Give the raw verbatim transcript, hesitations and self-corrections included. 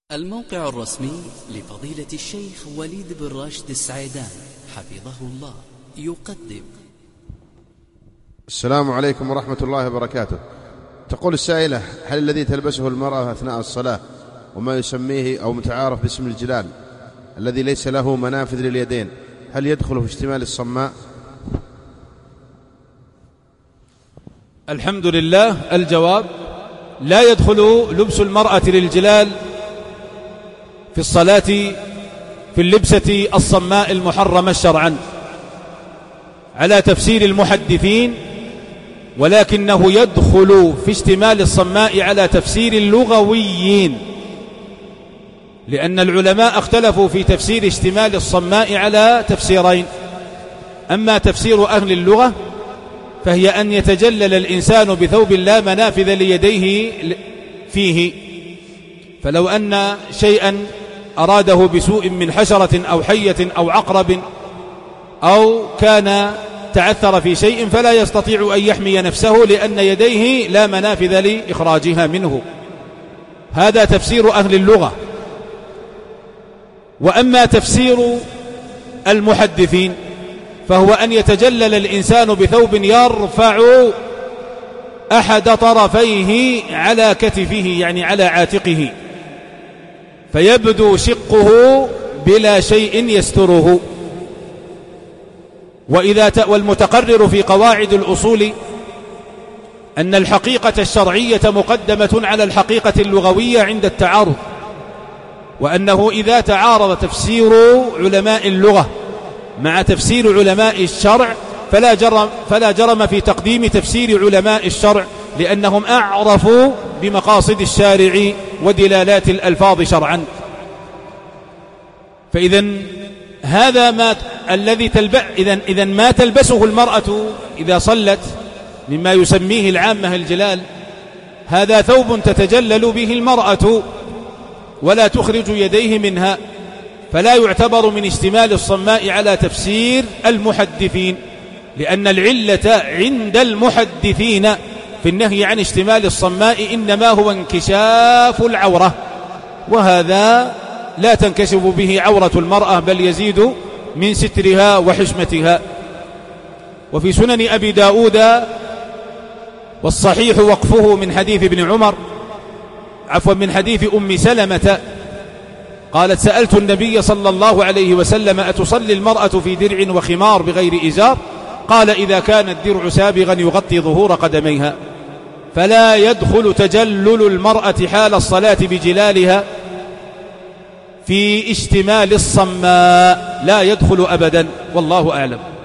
الموقع الرسمي لفضيلة الشيخ وليد بن راشد السعيدان حفظه الله يقدم. السلام عليكم ورحمة الله وبركاته. تقول السائلة: هل الذي تلبسه المرأة أثناء الصلاة وما يسميه أو متعارف باسم الجلال الذي ليس له منافذ لليدين هل يدخل في اشتمال الصماء؟ الحمد لله. الجواب: لا يدخل لبس المرأة للجلال في الصلاة في اللبسة الصماء المحرمة شرعا على تفسير المحدثين، ولكنه يدخل في اشتمال الصماء على تفسير اللغويين، لأن العلماء اختلفوا في تفسير اشتمال الصماء على تفسيرين. أما تفسير أهل اللغة فهي أن يتجلل الإنسان بثوب لا منافذ ليديه فيه، فلو أن شيئا أراده بسوء من حشرة أو حية أو عقرب أو كان تعثر في شيء فلا يستطيع أن يحمي نفسه لأن يديه لا منافذ لإخراجها منه. هذا تفسير أهل اللغة. وأما تفسير المحدثين فهو أن يتجلل الإنسان بثوب يرفع أحد طرفيه على كتفه، يعني على عاتقه، فيبدو شقه بلا شيء يستره. وإذا ت... والمتقرر في قواعد الأصول أن الحقيقة الشرعية مقدمة على الحقيقة اللغوية عند التعارض، وأنه إذا تعارض تفسير علماء اللغة مع تفسير علماء الشرع فلا جرم, فلا جرم في تقديم تفسير علماء الشرع، لأنهم أعرفوا بمقاصد الشارع ودلالات الألفاظ شرعا. فإذن هذا ما الذي تلبس إذن إذن ما تلبسه المرأة إذا صلت مما يسميه العامة الجلال، هذا ثوب تتجلل به المرأة ولا تخرج يديه منها، فلا يعتبر من اشتمال الصماء على تفسير المحدثين، لأن العلة عند المحدثين في النهي عن اشتمال الصماء إنما هو انكشاف العورة، وهذا لا تنكشف به عورة المرأة بل يزيد من سترها وحشمتها. وفي سنن أبي داود والصحيح وقفه من حديث ابن عمر عفوا من حديث أم سلمة قالت: سألت النبي صلى الله عليه وسلم: أتصلي المرأة في درع وخمار بغير إزار؟ قال: إذا كان الدرع سابغا يغطي ظهور قدميها. فلا يدخل تجلل المرأة حال الصلاة بجلالها في اشتمال الصماء، لا يدخل أبدا، والله أعلم.